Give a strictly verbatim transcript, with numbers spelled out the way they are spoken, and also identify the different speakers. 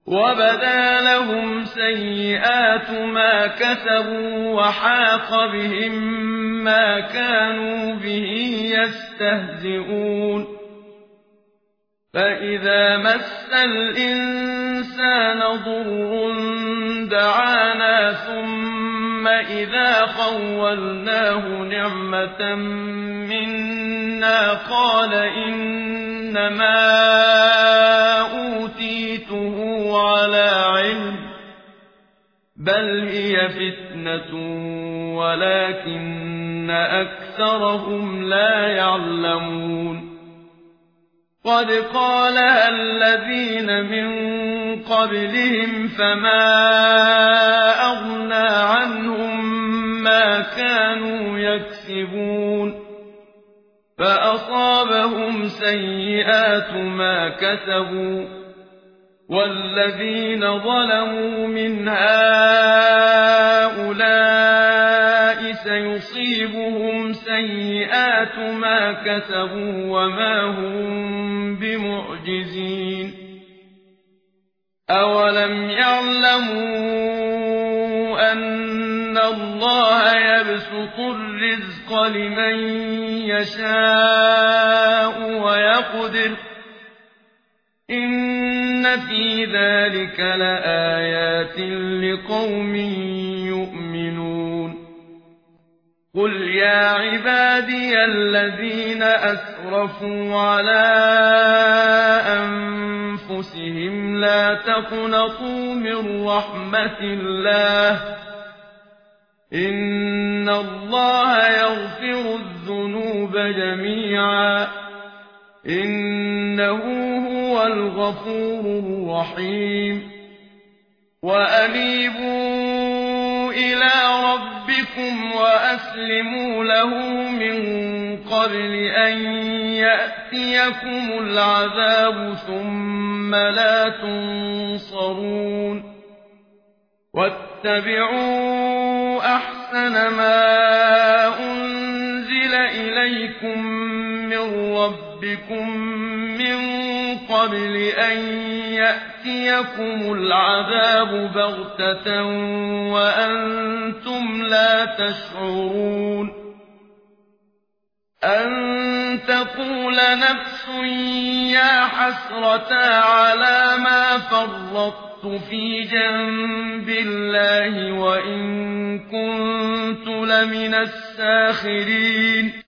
Speaker 1: وبدا لهم سيئات ما كسبوا وحاق بهم ما كانوا به يستهزئون فإذا مس الإنسان ضر دعانا ثم إذا خولناه نعمة منا قال إنما أوتيته على علم بل هي فتنة ولكن أكثرهم لا يعلمون قد قالها الذين من قبلهم فما أغنى عنهم ما كانوا يكسبون فأصابهم سيئات ما كسبوا والذين ظلموا من هؤلاء سيصيبهم سيئات ما كسبوا وما هم بمعجزين أولم يعلموا أن الله يبسط الرزق لمن يشاء ويقدر إن في ذلك لآيات لقوم يؤمنون قل يا عبادي الذين أسرفوا على أنفسهم لا تقنطوا من رحمة الله إن الله يغفر الذنوب جميعا إنه هو الغفور الرحيم وأنيبوا إلى ربكم وأسلموا له من قبل أن يأتيكم العذاب ثم لا تنصرون واتبعوا أحسن ما أنزل إليكم من ربكم من قبل أن يأتيكم العذاب بغتة وأنتم لا تشعرون أن تقول نفس يا حسرة على ما فرطت في جنب الله وإن كنت لمن الساخرين